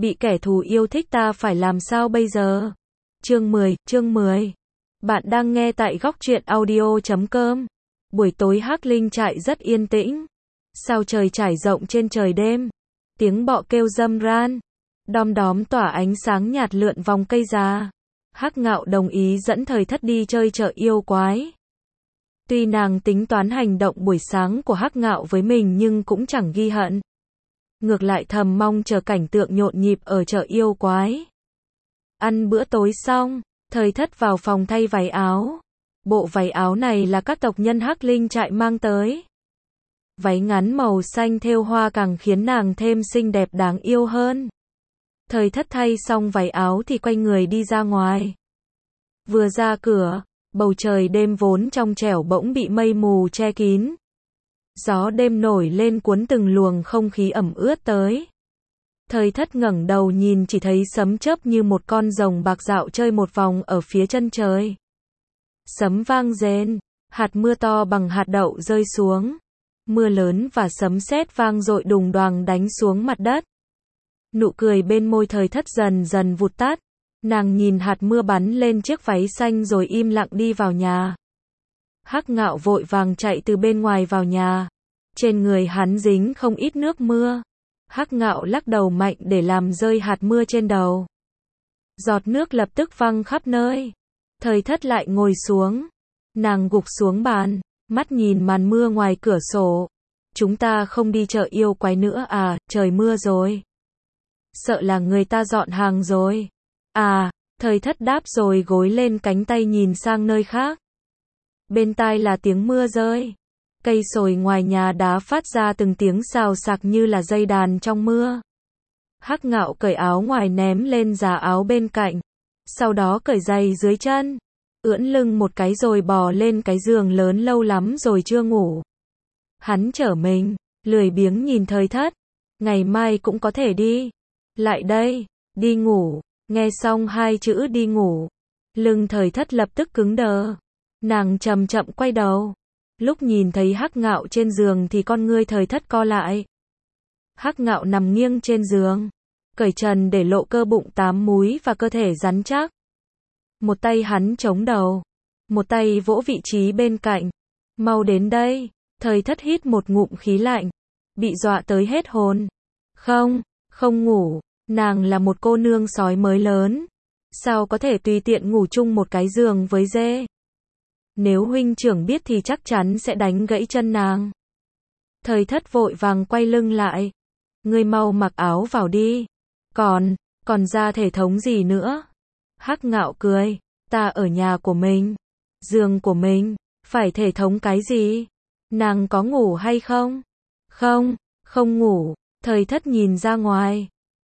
bị kẻ thù yêu thích ta phải làm sao bây giờ? Chương 10. Bạn đang nghe tại góc truyện audio.com. Buổi tối Hắc Linh trại rất yên tĩnh. Sao trời trải rộng trên trời đêm. Tiếng bọ kêu râm ran. Đom đóm tỏa ánh sáng nhạt lượn vòng cây già. Hắc Ngạo đồng ý dẫn Thời Thất đi chơi chợ yêu quái. Tuy nàng tính toán hành động buổi sáng của Hắc Ngạo với mình nhưng cũng chẳng ghi hận. Ngược lại thầm mong chờ cảnh tượng nhộn nhịp ở chợ yêu quái. Ăn bữa tối xong, Thời Thất vào phòng thay váy áo. Bộ váy áo này là các tộc nhân Hắc Linh trại mang tới. Váy ngắn màu xanh thêu hoa càng khiến nàng thêm xinh đẹp đáng yêu hơn. Thời Thất thay xong váy áo thì quay người đi ra ngoài. Vừa ra cửa, bầu trời đêm vốn trong trẻo bỗng bị mây mù che kín. Gió đêm nổi lên cuốn từng luồng không khí ẩm ướt tới. Thời Thất ngẩng đầu nhìn chỉ thấy sấm chớp như một con rồng bạc dạo chơi một vòng ở phía chân trời. Sấm vang rền, hạt mưa to bằng hạt đậu rơi xuống. Mưa lớn và sấm sét vang dội đùng đoàng đánh xuống mặt đất. Nụ cười bên môi Thời Thất dần dần vụt tắt. Nàng nhìn hạt mưa bắn lên chiếc váy xanh rồi im lặng đi vào nhà. Hắc Ngạo vội vàng chạy từ bên ngoài vào nhà. Trên người hắn dính không ít nước mưa. Hắc Ngạo lắc đầu mạnh để làm rơi hạt mưa trên đầu. Giọt nước lập tức văng khắp nơi. Thời Thất lại ngồi xuống. Nàng gục xuống bàn, mắt nhìn màn mưa ngoài cửa sổ. Chúng ta không đi chợ yêu quái nữa à, trời mưa rồi. Sợ là người ta dọn hàng rồi. À, Thời Thất đáp rồi gối lên cánh tay nhìn sang nơi khác. Bên tai là tiếng mưa rơi. Cây sồi ngoài nhà đá phát ra từng tiếng xào xạc như là dây đàn trong mưa. Hắc Ngạo cởi áo ngoài ném lên giá áo bên cạnh. Sau đó cởi giày dưới chân. Ưỡn lưng một cái rồi bò lên cái giường lớn lâu lắm rồi chưa ngủ. Hắn trở mình, lười biếng nhìn Thời Thất. Ngày mai cũng có thể đi. Lại đây, đi ngủ. Nghe xong hai chữ đi ngủ. Lưng Thời Thất lập tức cứng đờ. Nàng chậm chậm quay đầu. Lúc nhìn thấy Hắc Ngạo trên giường thì con ngươi Thời Thất co lại. Hắc Ngạo nằm nghiêng trên giường. Cởi trần để lộ cơ bụng 8 múi và cơ thể rắn chắc. Một tay hắn chống đầu. Một tay vỗ vị trí bên cạnh. Mau đến đây. Thời Thất hít một ngụm khí lạnh. Bị dọa tới hết hồn. Không ngủ. Nàng là một cô nương sói mới lớn. Sao có thể tùy tiện ngủ chung một cái giường với dê? Nếu huynh trưởng biết thì chắc chắn sẽ đánh gãy chân nàng. Thời Thất vội vàng quay lưng lại. Ngươi mau mặc áo vào đi. Còn ra thể thống gì nữa? Hắc Ngạo cười. Ta ở nhà của mình. Giường của mình. Phải thể thống cái gì? Nàng có ngủ hay không? Không ngủ. Thời Thất nhìn ra ngoài.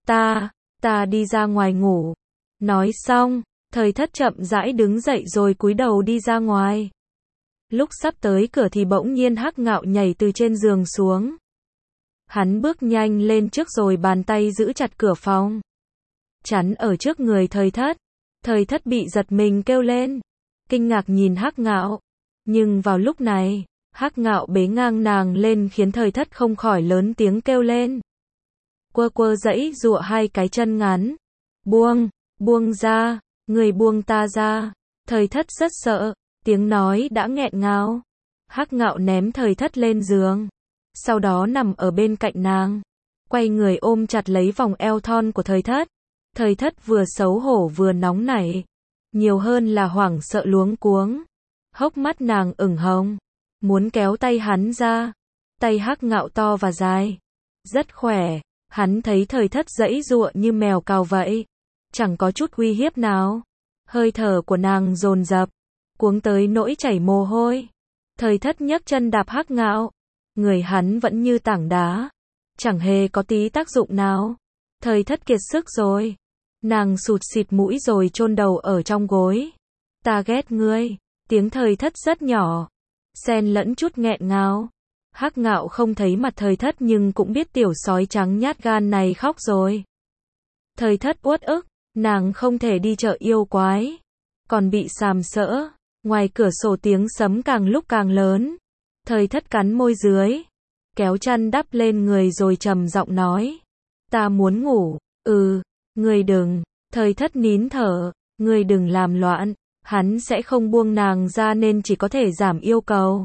Ta đi ra ngoài ngủ. Nói xong, Thời Thất chậm rãi đứng dậy rồi cúi đầu đi ra ngoài. Lúc sắp tới cửa thì bỗng nhiên Hắc Ngạo nhảy từ trên giường xuống. Hắn bước nhanh lên trước rồi bàn tay giữ chặt cửa phòng. Chắn ở trước người Thời Thất. Thời Thất bị giật mình kêu lên. Kinh ngạc nhìn Hắc Ngạo. Nhưng vào lúc này, Hắc Ngạo bế ngang nàng lên khiến Thời Thất không khỏi lớn tiếng kêu lên. Quơ giãy giụa hai cái chân ngắn. Buông ra, người buông ta ra. Thời Thất rất sợ, tiếng nói đã nghẹn ngào. Hắc Ngạo ném Thời Thất lên giường. Sau đó nằm ở bên cạnh nàng. Quay người ôm chặt lấy vòng eo thon của Thời Thất. Thời Thất vừa xấu hổ vừa nóng nảy. Nhiều hơn là hoảng sợ luống cuống. Hốc mắt nàng ửng hồng. Muốn kéo tay hắn ra. Tay Hắc Ngạo to và dài. Rất khỏe. Hắn thấy Thời Thất giãy giụa như mèo cào vậy. Chẳng có chút uy hiếp nào. Hơi thở của nàng dồn dập. Cuống tới nỗi chảy mồ hôi. Thời Thất nhấc chân đạp Hắc Ngạo. Người hắn vẫn như tảng đá. Chẳng hề có tí tác dụng nào. Thời Thất kiệt sức rồi. Nàng sụt xịt mũi rồi chôn đầu ở trong gối. Ta ghét ngươi. Tiếng Thời Thất rất nhỏ. Xen lẫn chút nghẹn ngào. Hắc Ngạo không thấy mặt Thời Thất nhưng cũng biết tiểu sói trắng nhát gan này khóc rồi. Thời Thất uất ức. Nàng không thể đi chợ yêu quái. Còn bị sàm sỡ. Ngoài cửa sổ tiếng sấm càng lúc càng lớn. Thời Thất cắn môi dưới. Kéo chăn đắp lên người rồi trầm giọng nói. Ta muốn ngủ. Ngươi đừng, thời thất nín thở, ngươi đừng làm loạn, hắn sẽ không buông nàng ra nên chỉ có thể giảm yêu cầu.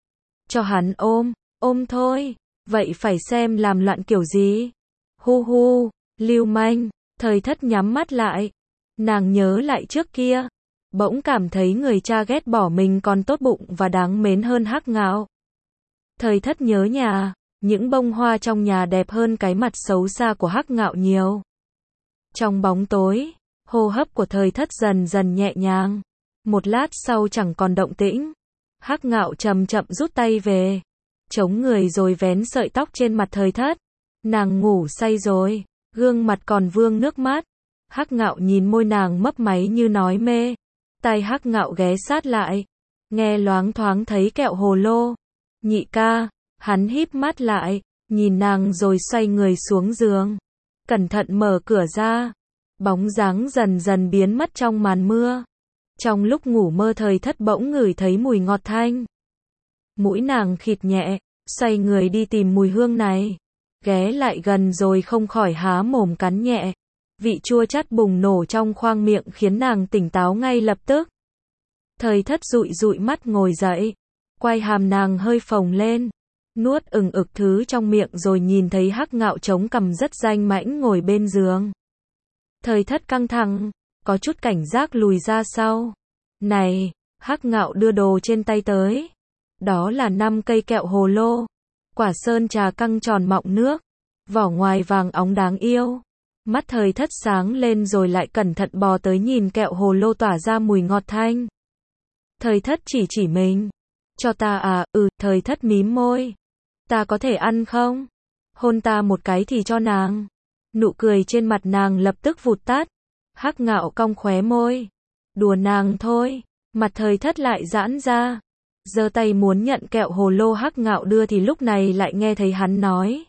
Cho hắn ôm thôi, vậy phải xem làm loạn kiểu gì. Hu hu, lưu manh, thời thất nhắm mắt lại. Nàng nhớ lại trước kia, bỗng cảm thấy người cha ghét bỏ mình còn tốt bụng và đáng mến hơn Hắc Ngạo. Thời thất nhớ nhà, những bông hoa trong nhà đẹp hơn cái mặt xấu xa của Hắc Ngạo nhiều. Trong bóng tối, hô hấp của thời thất dần dần nhẹ nhàng. Một lát sau chẳng còn động tĩnh. Hắc Ngạo chậm chậm rút tay về, chống người rồi vén sợi tóc trên mặt thời thất. Nàng ngủ say rồi, gương mặt còn vương nước mắt. Hắc Ngạo nhìn môi nàng mấp máy như nói mê. Tai Hắc Ngạo ghé sát lại, nghe loáng thoáng thấy kẹo hồ lô. Nhị ca, hắn híp mắt lại, nhìn nàng rồi xoay người xuống giường. Cẩn thận mở cửa ra, bóng dáng dần dần biến mất trong màn mưa. Trong lúc ngủ mơ thời thất bỗng ngửi thấy mùi ngọt thanh. Mũi nàng khịt nhẹ, xoay người đi tìm mùi hương này. Ghé lại gần rồi không khỏi há mồm cắn nhẹ. Vị chua chát bùng nổ trong khoang miệng khiến nàng tỉnh táo ngay lập tức. Thời thất dụi dụi mắt ngồi dậy, quai hàm nàng hơi phồng lên, nuốt ực thứ trong miệng rồi nhìn thấy Hắc Ngạo chống cằm rất danh mãnh ngồi bên giường. Thời thất căng thẳng, có chút cảnh giác lùi ra sau. Này, Hắc Ngạo đưa đồ trên tay tới. Đó là 5 cây kẹo hồ lô, quả sơn trà căng tròn mọng nước, vỏ ngoài vàng óng đáng yêu. Mắt thời thất sáng lên rồi lại cẩn thận bò tới nhìn kẹo hồ lô tỏa ra mùi ngọt thanh. Thời thất chỉ mình. Cho ta à, thời thất mím môi. Ta có thể ăn không? Hôn ta một cái thì cho nàng. Nụ cười trên mặt nàng lập tức vụt tắt. Hắc Ngạo cong khóe môi. Đùa nàng thôi. Mặt thời thất lại giãn ra. Giơ tay muốn nhận kẹo hồ lô Hắc Ngạo đưa thì lúc này lại nghe thấy hắn nói.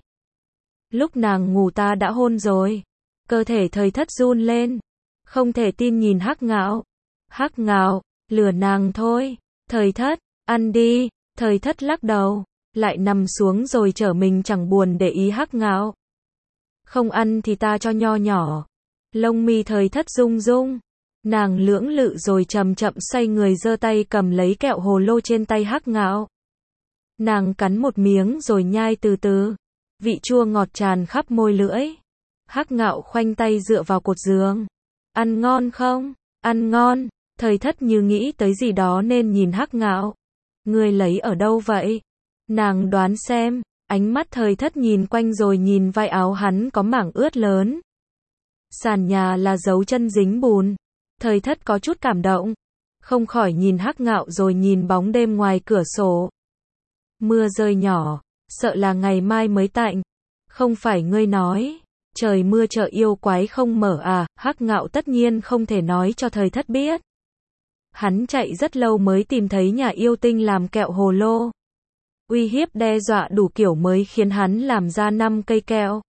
Lúc nàng ngủ ta đã hôn rồi. Cơ thể thời thất run lên. Không thể tin nhìn Hắc Ngạo. Hắc Ngạo, lừa nàng thôi. Thời thất, ăn đi. Thời thất lắc đầu, lại nằm xuống rồi trở mình chẳng buồn để ý Hắc Ngạo. Không ăn thì ta cho nho nhỏ. Lông mi thời thất rung rung. Nàng lưỡng lự rồi chậm chậm xoay người giơ tay cầm lấy kẹo hồ lô trên tay Hắc Ngạo. Nàng cắn một miếng rồi nhai từ từ. Vị chua ngọt tràn khắp môi lưỡi. Hắc Ngạo khoanh tay dựa vào cột giường. Ăn ngon không? Ăn ngon. Thời thất như nghĩ tới gì đó nên nhìn Hắc Ngạo. Ngươi lấy ở đâu vậy? Nàng đoán xem. Ánh mắt thời thất nhìn quanh rồi nhìn vai áo hắn có mảng ướt lớn. Sàn nhà là dấu chân dính bùn. Thời thất có chút cảm động. Không khỏi nhìn Hắc Ngạo rồi nhìn bóng đêm ngoài cửa sổ. Mưa rơi nhỏ. Sợ là ngày mai mới tạnh. Không phải ngươi nói. Trời mưa chợ yêu quái không mở à? Hắc Ngạo tất nhiên không thể nói cho thời thất biết. Hắn chạy rất lâu mới tìm thấy nhà yêu tinh làm kẹo hồ lô. Uy hiếp đe dọa đủ kiểu mới khiến hắn làm ra 5 cây kẹo.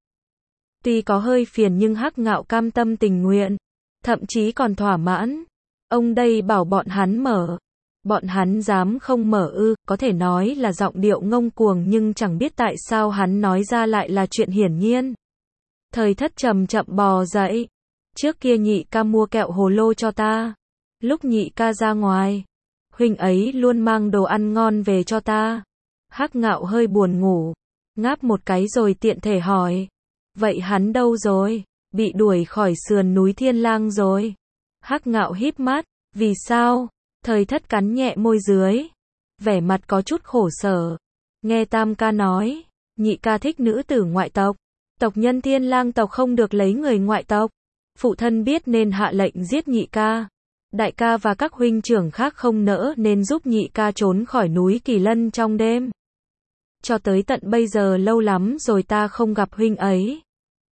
Tuy có hơi phiền nhưng Hắc Ngạo cam tâm tình nguyện. Thậm chí còn thỏa mãn. Ông đây bảo bọn hắn mở. Bọn hắn dám không mở ư? Có thể nói là giọng điệu ngông cuồng nhưng chẳng biết tại sao hắn nói ra lại là chuyện hiển nhiên. Thời thất chậm chậm bò dậy. Trước kia nhị ca mua kẹo hồ lô cho ta. Lúc nhị ca ra ngoài, huynh ấy luôn mang đồ ăn ngon về cho ta. Hắc Ngạo hơi buồn ngủ, ngáp một cái rồi tiện thể hỏi. Vậy hắn đâu rồi? Bị đuổi khỏi sườn núi Thiên Lang rồi. Hắc Ngạo híp mắt. Vì sao? Thời thất cắn nhẹ môi dưới. Vẻ mặt có chút khổ sở. Nghe tam ca nói, nhị ca thích nữ tử ngoại tộc. Tộc nhân Thiên Lang tộc không được lấy người ngoại tộc. Phụ thân biết nên hạ lệnh giết nhị ca. Đại ca và các huynh trưởng khác không nỡ nên giúp nhị ca trốn khỏi núi Kỳ Lân trong đêm. Cho tới tận bây giờ lâu lắm rồi ta không gặp huynh ấy.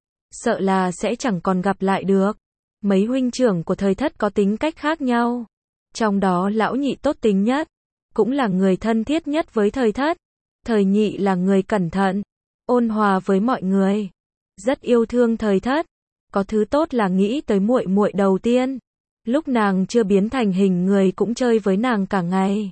Sợ là sẽ chẳng còn gặp lại được. Mấy huynh trưởng của thời thất có tính cách khác nhau. Trong đó lão nhị tốt tính nhất, cũng là người thân thiết nhất với thời thất. Thời nhị là người cẩn thận, ôn hòa với mọi người, rất yêu thương thời thất. Có thứ tốt là nghĩ tới muội muội đầu tiên. Lúc nàng chưa biến thành hình người cũng chơi với nàng cả ngày.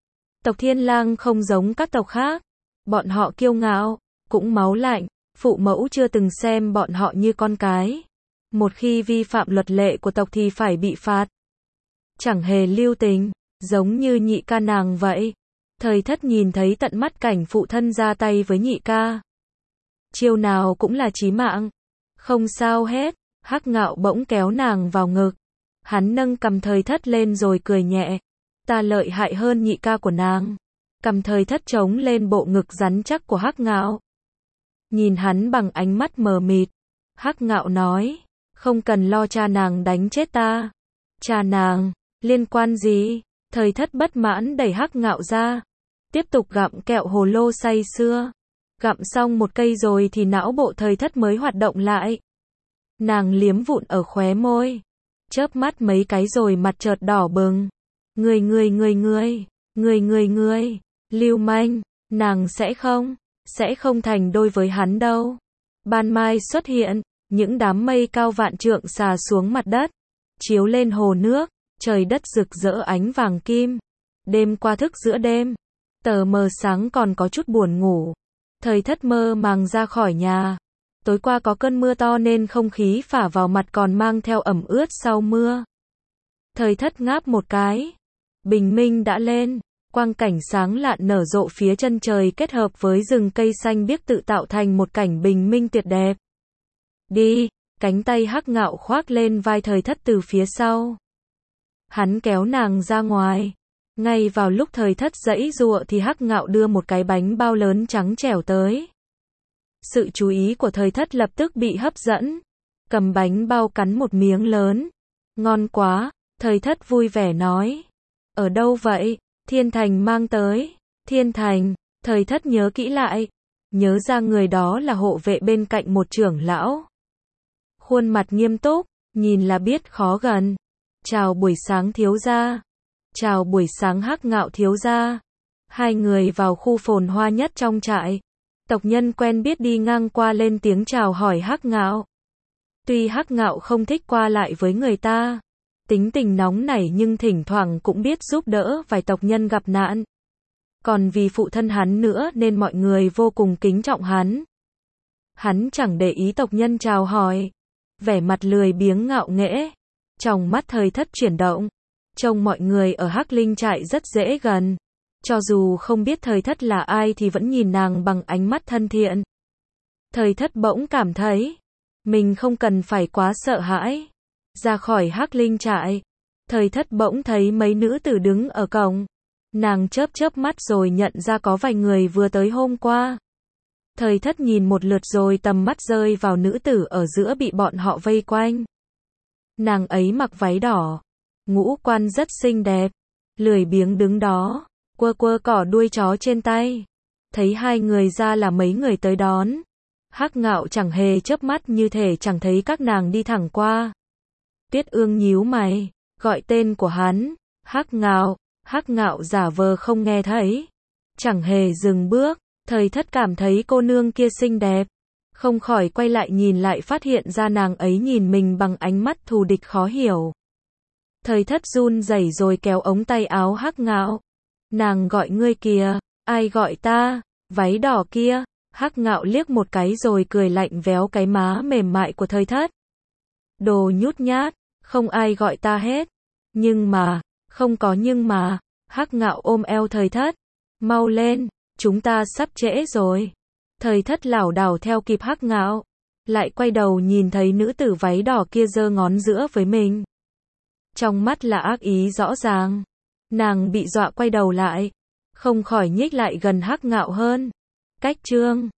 Tộc Thiên Lang không giống các tộc khác. Bọn họ kiêu ngạo, cũng máu lạnh. Phụ mẫu chưa từng xem bọn họ như con cái. Một khi vi phạm luật lệ của tộc thì phải bị phạt. Chẳng hề lưu tình, giống như nhị ca nàng vậy. Thời Thất nhìn thấy tận mắt cảnh phụ thân ra tay với nhị ca. Chiêu nào cũng là chí mạng. Không sao hết, Hắc Ngạo bỗng kéo nàng vào ngực. Hắn nâng cằm Thời Thất lên rồi cười nhẹ. Ta lợi hại hơn nhị ca của nàng. Cằm Thời Thất chống lên bộ ngực rắn chắc của Hắc Ngạo. Nhìn hắn bằng ánh mắt mờ mịt. Hắc Ngạo nói, không cần lo cha nàng đánh chết ta. Cha nàng, liên quan gì? Thời Thất bất mãn đẩy Hắc Ngạo ra. Tiếp tục gặm kẹo hồ lô say sưa. Gặm xong một cây rồi thì não bộ Thời Thất mới hoạt động lại. Nàng liếm vụn ở khóe môi. Chớp mắt mấy cái rồi mặt chợt đỏ bừng. Ngươi, lưu manh, nàng sẽ không thành đôi với hắn đâu. Ban mai xuất hiện, những đám mây cao vạn trượng xà xuống mặt đất, chiếu lên hồ nước, trời đất rực rỡ ánh vàng kim. Đêm qua thức giữa đêm, tờ mờ sáng còn có chút buồn ngủ. Thời Thất mơ màng ra khỏi nhà. Tối qua có cơn mưa to nên không khí phả vào mặt còn mang theo ẩm ướt sau mưa. Thời Thất ngáp một cái. Bình minh đã lên, quang cảnh sáng lạn nở rộ phía chân trời kết hợp với rừng cây xanh biếc tự tạo thành một cảnh bình minh tuyệt đẹp. Đi, cánh tay Hắc Ngạo khoác lên vai Thời Thất từ phía sau. Hắn kéo nàng ra ngoài. Ngay vào lúc Thời Thất giãy giụa thì Hắc Ngạo đưa một cái bánh bao lớn trắng trẻo tới. Sự chú ý của Thời Thất lập tức bị hấp dẫn. Cầm bánh bao cắn một miếng lớn. Ngon quá, Thời Thất vui vẻ nói. Ở đâu vậy? Thiên Thành mang tới. Thiên Thành, Thời Thất nhớ kỹ lại. Nhớ ra người đó là hộ vệ bên cạnh một trưởng lão. Khuôn mặt nghiêm túc, nhìn là biết khó gần. Chào buổi sáng thiếu gia. Chào buổi sáng Hắc Ngạo thiếu gia. Hai người vào khu phồn hoa nhất trong trại. Tộc nhân quen biết đi ngang qua lên tiếng chào hỏi Hắc Ngạo. Tuy Hắc Ngạo không thích qua lại với người ta, tính tình nóng nảy nhưng thỉnh thoảng cũng biết giúp đỡ vài tộc nhân gặp nạn. Còn vì phụ thân hắn nữa nên mọi người vô cùng kính trọng hắn. Hắn chẳng để ý tộc nhân chào hỏi, vẻ mặt lười biếng ngạo nghễ. Trong mắt Thời Thất chuyển động, trông mọi người ở Hắc Linh trại rất dễ gần. Cho dù không biết Thời Thất là ai thì vẫn nhìn nàng bằng ánh mắt thân thiện. Thời Thất bỗng cảm thấy, mình không cần phải quá sợ hãi. Ra khỏi Hắc Linh trại, Thời Thất bỗng thấy mấy nữ tử đứng ở cổng. Nàng chớp chớp mắt rồi nhận ra có vài người vừa tới hôm qua. Thời Thất nhìn một lượt rồi tầm mắt rơi vào nữ tử ở giữa bị bọn họ vây quanh. Nàng ấy mặc váy đỏ, ngũ quan rất xinh đẹp, lười biếng đứng đó, quơ quơ cỏ đuôi chó trên tay. Thấy hai người ra là mấy người tới đón. Hắc Ngạo chẳng hề chớp mắt như thể chẳng thấy các nàng đi thẳng qua. Tuyết Ương nhíu mày, gọi tên của hắn, Hắc Ngạo. Hắc Ngạo giả vờ không nghe thấy, chẳng hề dừng bước. Thời Thất cảm thấy cô nương kia xinh đẹp, không khỏi quay lại nhìn lại phát hiện ra nàng ấy nhìn mình bằng ánh mắt thù địch khó hiểu. Thời Thất run rẩy rồi kéo ống tay áo Hắc Ngạo. Nàng gọi ngươi kìa. Ai gọi ta? Váy đỏ kia. Hắc Ngạo liếc một cái rồi cười lạnh véo cái má mềm mại của Thời Thất. Đồ nhút nhát, không ai gọi ta hết. Nhưng mà, không có nhưng mà. Hắc Ngạo ôm eo Thời Thất. Mau lên, chúng ta sắp trễ rồi. Thời Thất lảo đảo theo kịp Hắc Ngạo, lại quay đầu nhìn thấy nữ tử váy đỏ kia giơ ngón giữa với mình. Trong mắt là ác ý rõ ràng. Nàng bị dọa quay đầu lại, không khỏi nhích lại gần Hắc Ngạo hơn. Cách chương